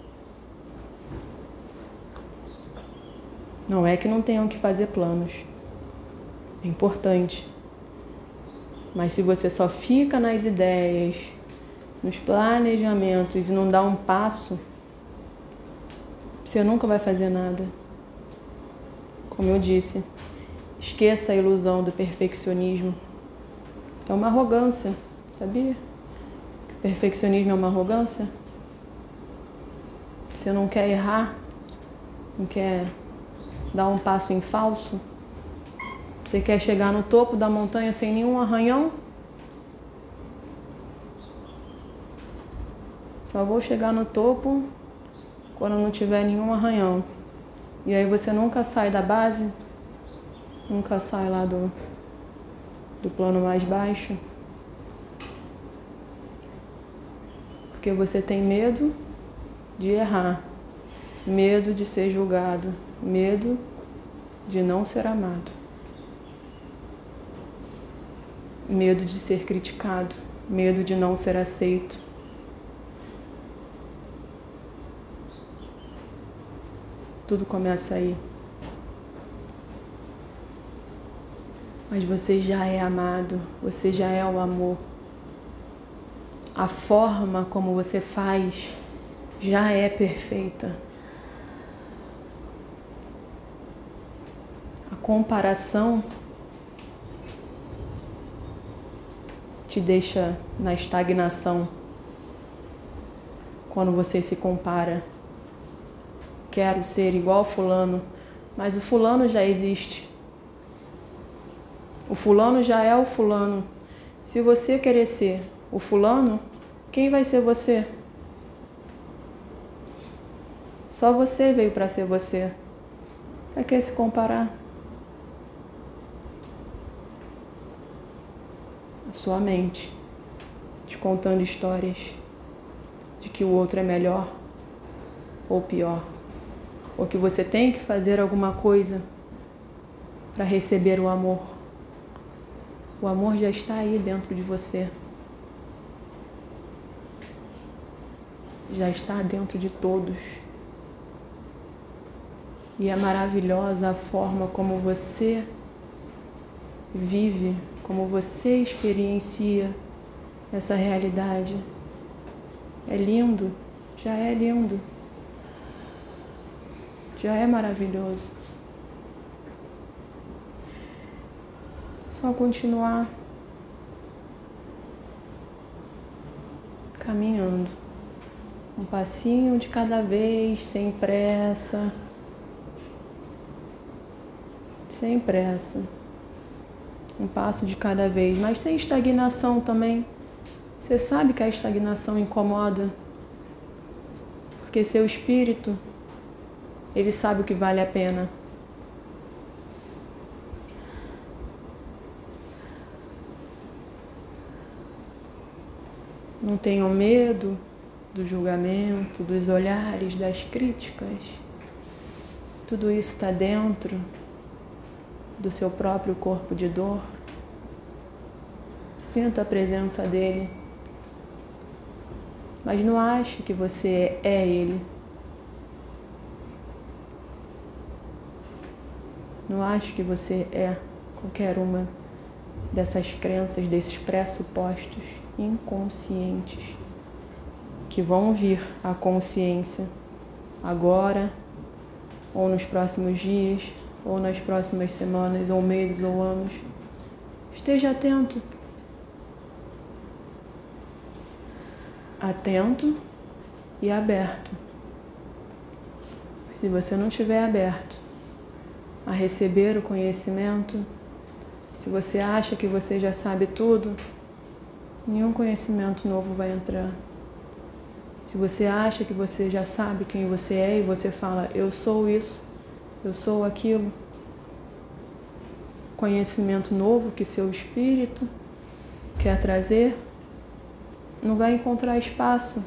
Não é que não tenham que fazer planos. É importante. Mas se você só fica nas ideias, nos planejamentos e não dá um passo, você nunca vai fazer nada. Como eu disse, esqueça a ilusão do perfeccionismo. É uma arrogância, sabia? Que o perfeccionismo é uma arrogância. Você não quer errar, não quer dar um passo em falso? Você quer chegar no topo da montanha sem nenhum arranhão? Só vou chegar no topo quando não tiver nenhum arranhão. E aí você nunca sai da base? Nunca sai lá do, do plano mais baixo? Porque você tem medo de errar, medo de ser julgado, medo de não ser amado, medo de ser criticado, medo de não ser aceito. Tudo começa aí. Mas você já é amado, você já é o amor. A forma como você faz já é perfeita. A comparação te deixa na estagnação. Quando você se compara, quero ser igual fulano, mas o fulano já existe. O fulano já é o fulano. Se você querer ser o fulano, quem vai ser você? Só você veio para ser você. Para que se comparar? A sua mente te contando histórias de que o outro é melhor ou pior, ou que você tem que fazer alguma coisa para receber o amor. O amor já está aí dentro de você. Já está dentro de todos. E é maravilhosa a forma como você vive, como você experiencia essa realidade. É lindo, já é lindo. Já é maravilhoso. Só continuar caminhando, um passinho de cada vez, sem pressa, sem pressa, um passo de cada vez, mas sem estagnação também, Você sabe que a estagnação incomoda, porque seu espírito, ele sabe o que vale a pena. Não tenham medo do julgamento, dos olhares, das críticas. Tudo isso está dentro do seu próprio corpo de dor. Sinta a presença dele. Mas não ache que você é ele. Não ache que você é qualquer uma dessas crenças, desses pressupostos inconscientes que vão vir à consciência agora, ou nos próximos dias, ou nas próximas semanas, ou meses, ou anos. Esteja atento. Atento e aberto. Se você não estiver aberto a receber o conhecimento, se você acha que você já sabe tudo, nenhum conhecimento novo vai entrar. Se você acha que você já sabe quem você é e você fala, eu sou isso, eu sou aquilo, conhecimento novo que seu espírito quer trazer, não vai encontrar espaço,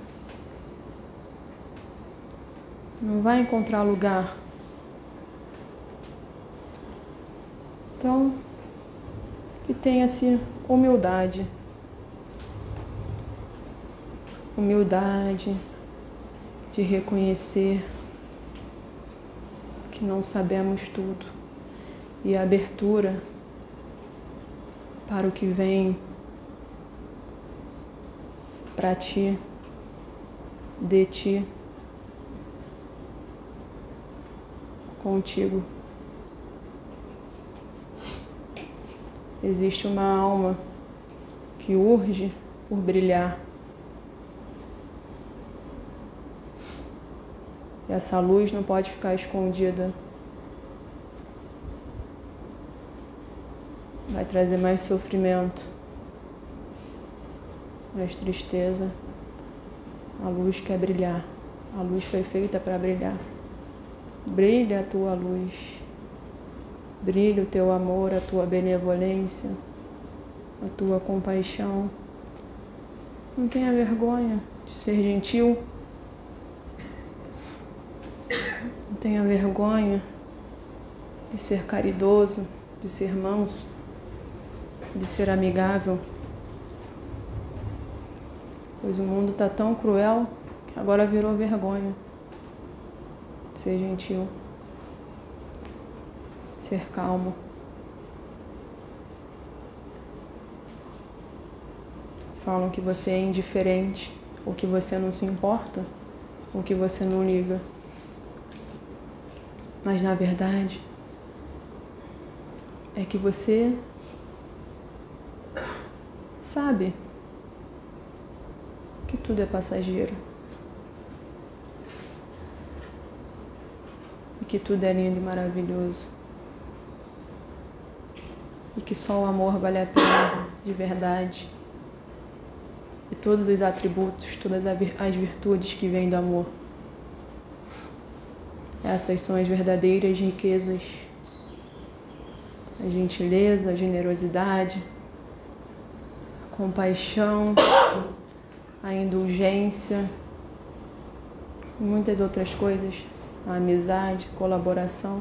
não vai encontrar lugar. Então, que tenha-se humildade. Humildade de reconhecer que não sabemos tudo e a abertura para o que vem para ti, de ti, contigo. Existe uma alma que urge por brilhar. E essa luz não pode ficar escondida. Vai trazer mais sofrimento, mais tristeza. A luz quer brilhar. A luz foi feita para brilhar. Brilha a tua luz. Brilha o teu amor, a tua benevolência, a tua compaixão. Não tenha vergonha de ser gentil. Não tenha vergonha de ser caridoso, de ser manso, de ser amigável. Pois o mundo está tão cruel que agora virou vergonha. Ser gentil. Ser calmo. Falam que você é indiferente, ou que você não se importa, ou que você não liga. Mas na verdade é que você sabe que tudo é passageiro. E que tudo é lindo e maravilhoso. E que só o amor vale a pena de verdade. E todos os atributos, todas as virtudes que vêm do amor. Essas são as verdadeiras riquezas. A gentileza, a generosidade, a compaixão, a indulgência, e muitas outras coisas. A amizade, colaboração.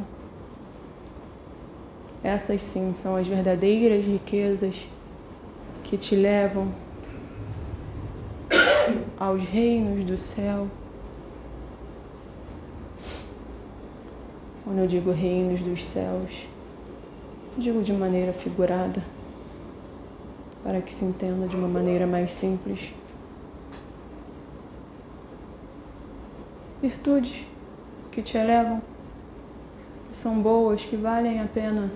Essas sim são as verdadeiras riquezas que te levam aos reinos do céu. Quando eu digo reinos dos céus, digo de maneira figurada, para que se entenda de uma maneira mais simples. Virtudes que te elevam, que são boas, que valem a pena.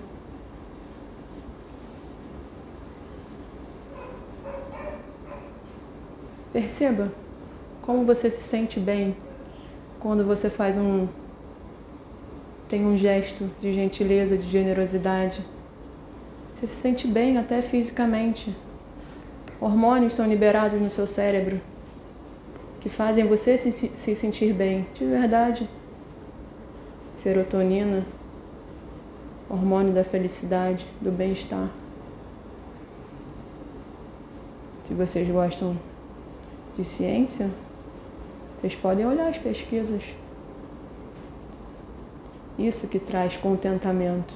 Perceba como você se sente bem quando você faz um tem um gesto de gentileza, de generosidade. Você se sente bem até fisicamente. Hormônios são liberados no seu cérebro que fazem você se, se sentir bem, de verdade. Serotonina, hormônio da felicidade, do bem-estar. Se vocês gostam de ciência, vocês podem olhar as pesquisas. Isso que traz contentamento.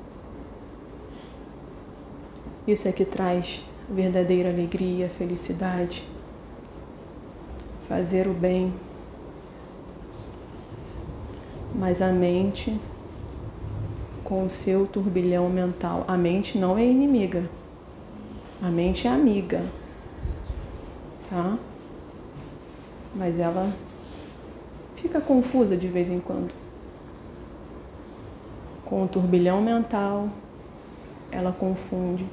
Isso é que traz verdadeira alegria, felicidade. Fazer o bem. Mas a mente, com o seu turbilhão mental, a mente não é inimiga. A mente é amiga. Tá? Mas ela fica confusa de vez em quando. Com o turbilhão mental, ela confunde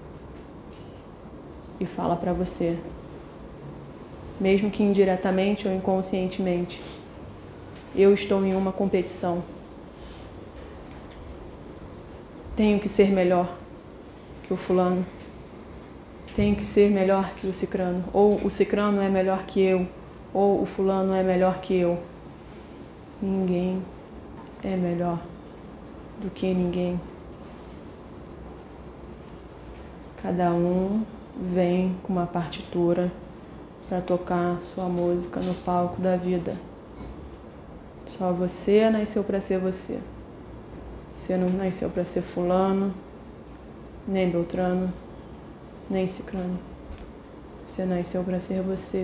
e fala para você, mesmo que indiretamente ou inconscientemente, eu estou em uma competição. Tenho que ser melhor que o fulano. Tenho que ser melhor que o cicrano. Ou o cicrano é melhor que eu. Ou o fulano é melhor que eu. Ninguém é melhor do que ninguém. Cada um vem com uma partitura para tocar sua música no palco da vida. Só você nasceu para ser você. Você não nasceu para ser fulano, nem beltrano, nem cicrano. Você nasceu para ser você.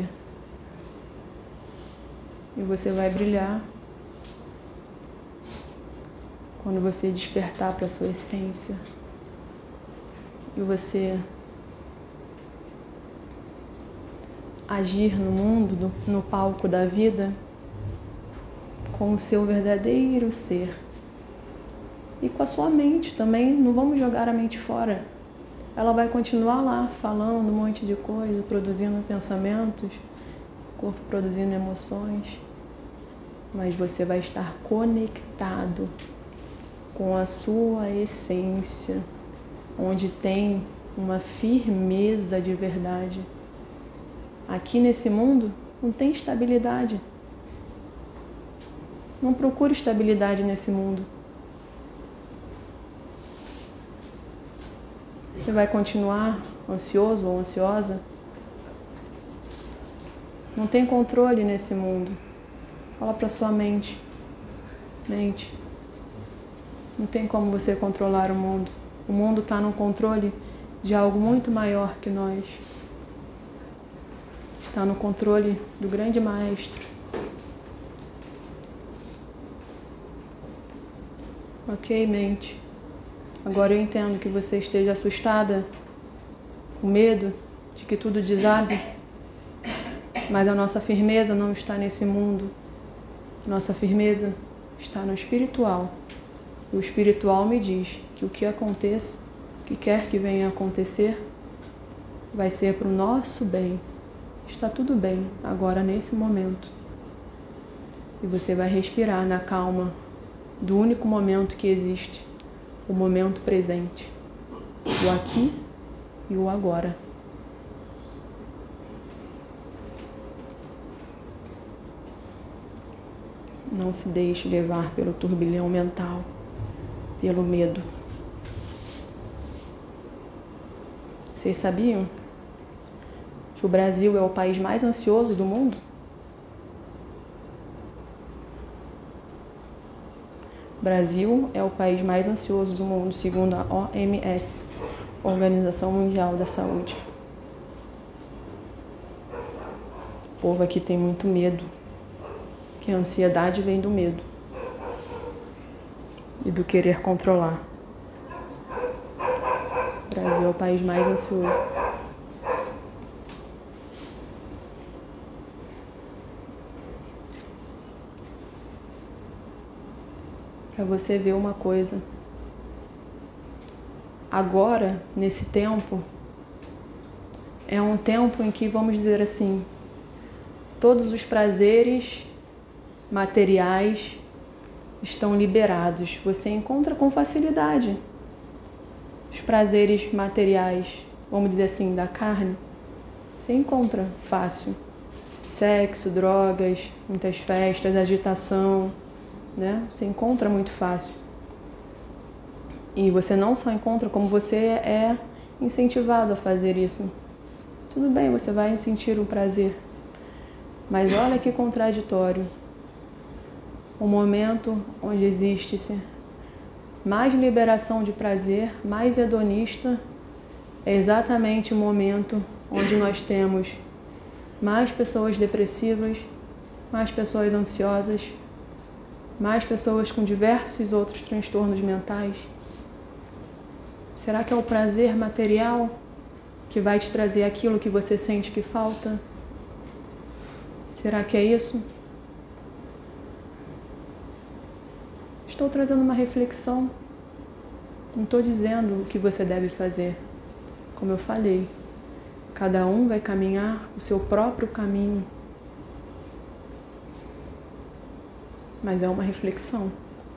E você vai brilhar quando você despertar para a sua essência. E você agir no mundo, no palco da vida, com o seu verdadeiro ser. E com a sua mente também, não vamos jogar a mente fora. Ela vai continuar lá, falando um monte de coisa, produzindo pensamentos, o corpo produzindo emoções. Mas você vai estar conectado com a sua essência, onde tem uma firmeza de verdade. Aqui nesse mundo não tem estabilidade. Não procure estabilidade nesse mundo. Você vai continuar ansioso ou ansiosa? Não tem controle nesse mundo. Fala para sua mente. Mente. Não tem como você controlar o mundo. O mundo está no controle de algo muito maior que nós. Está no controle do grande maestro. Ok, mente? Agora eu entendo que você esteja assustada, com medo de que tudo desabe, mas a nossa firmeza não está nesse mundo. Nossa firmeza está no espiritual. E o espiritual me diz que o que aconteça, o que quer que venha a acontecer, vai ser para o nosso bem. Está tudo bem agora nesse momento. E você vai respirar na calma do único momento que existe, o momento presente, o aqui e o agora. Não se deixe levar pelo turbilhão mental, pelo medo. Vocês sabiam que o Brasil é o país mais ansioso do mundo? O Brasil é o país mais ansioso do mundo, segundo a O M S, Organização Mundial da Saúde. O povo aqui tem muito medo, que a ansiedade vem do medo e do querer controlar. O Brasil é o país mais ansioso. Para você ver uma coisa. Agora, nesse tempo, é um tempo em que, vamos dizer assim, todos os prazeres materiais estão liberados. Você encontra com facilidade os prazeres materiais, vamos dizer assim, da carne, Você encontra fácil. Sexo, drogas, muitas festas, agitação, né? Você encontra muito fácil. E você não só encontra, como você é incentivado a fazer isso. Tudo bem, você vai sentir o prazer. Mas olha que contraditório. O momento onde existe-se mais liberação de prazer, mais hedonista, é exatamente o momento onde nós temos mais pessoas depressivas, mais pessoas ansiosas, mais pessoas com diversos outros transtornos mentais. Será que é o prazer material que vai te trazer aquilo que você sente que falta? Será que é isso? Estou trazendo uma reflexão. Não estou dizendo o que você deve fazer. Como eu falei, cada um vai caminhar o seu próprio caminho. Mas é uma reflexão.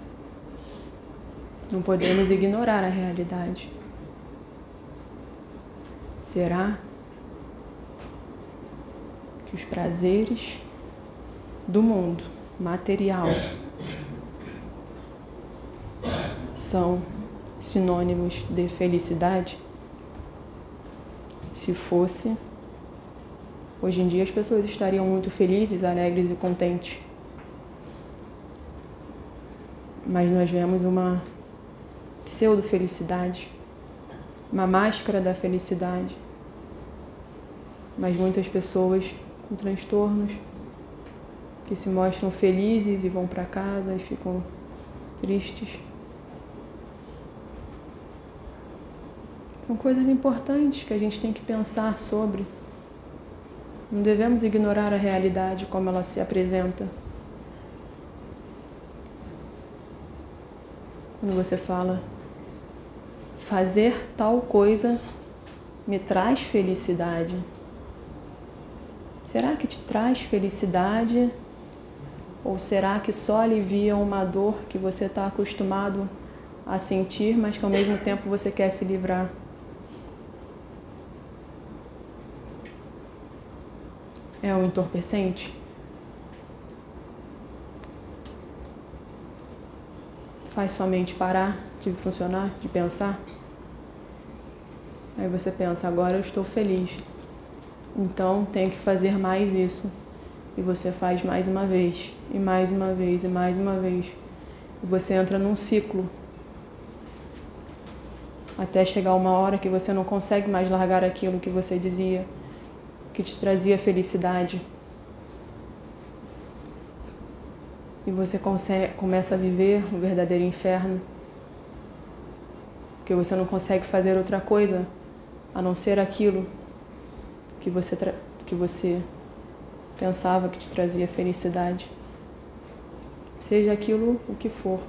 Não podemos ignorar a realidade. Será que os prazeres do mundo material são sinônimos de felicidade? Se fosse, hoje em dia as pessoas estariam muito felizes, alegres e contentes. Mas nós vemos uma pseudo-felicidade, uma máscara da felicidade. Mas muitas pessoas com transtornos que se mostram felizes e vão para casa e ficam tristes. São coisas importantes que a gente tem que pensar sobre. Não devemos ignorar a realidade como ela se apresenta. Quando você fala, fazer tal coisa me traz felicidade. Será que te traz felicidade? Ou será que só alivia uma dor que você está acostumado a sentir, mas que ao mesmo tempo você quer se livrar? É um entorpecente? Faz sua mente parar de funcionar, de pensar? Aí você pensa, agora eu estou feliz, então tenho que fazer mais isso. E você faz mais uma vez, e mais uma vez, e mais uma vez. E você entra num ciclo. Até chegar uma hora que você não consegue mais largar aquilo que você dizia, que te trazia felicidade. E você consegue, começa a viver um verdadeiro inferno. Porque você não consegue fazer outra coisa a não ser aquilo que você, que você pensava que te trazia felicidade. Seja aquilo o que for.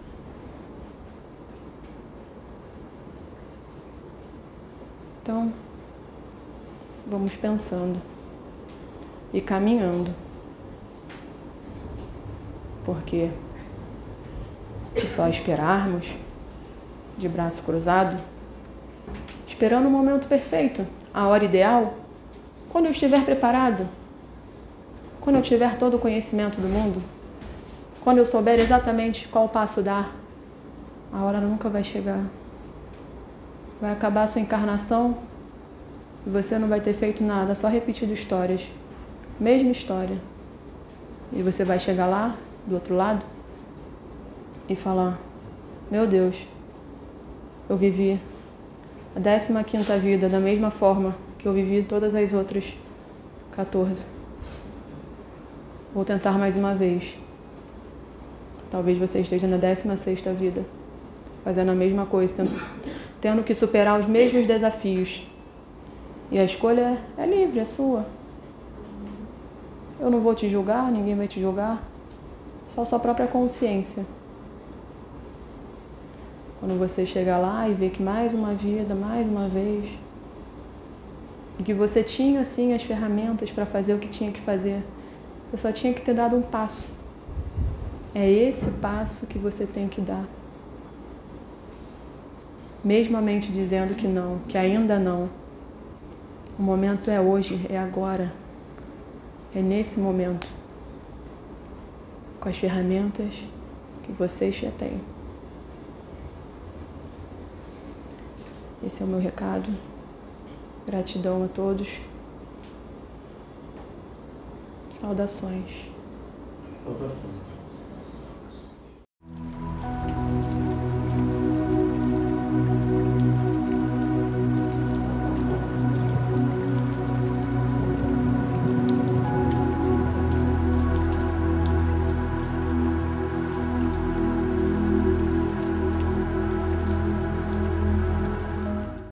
Então, vamos pensando e caminhando. Porque se só esperarmos de braço cruzado, esperando o momento perfeito, a hora ideal, quando eu estiver preparado, quando eu tiver todo o conhecimento do mundo, quando eu souber exatamente qual passo dar, a hora nunca vai chegar. Vai acabar a sua encarnação e você não vai ter feito nada, só repetido histórias. Mesma história. E você vai chegar lá, do outro lado, e falar, meu Deus, eu vivi a décima quinta vida da mesma forma que eu vivi todas as outras quatorze. Vou tentar mais uma vez. Talvez você esteja na décima sexta vida, fazendo a mesma coisa, tendo, tendo que superar os mesmos desafios. E a escolha é livre, é sua. Eu não vou te julgar, ninguém vai te julgar. Só sua própria consciência. Quando você chegar lá e ver que mais uma vida, mais uma vez, e que você tinha, sim, as ferramentas para fazer o que tinha que fazer, você só tinha que ter dado um passo. É esse passo que você tem que dar. Mesmo a mente dizendo que não, que ainda não. O momento é hoje, é agora. É nesse momento. Com as ferramentas que vocês já têm. Esse é o meu recado. Gratidão a todos. Saudações. Saudações.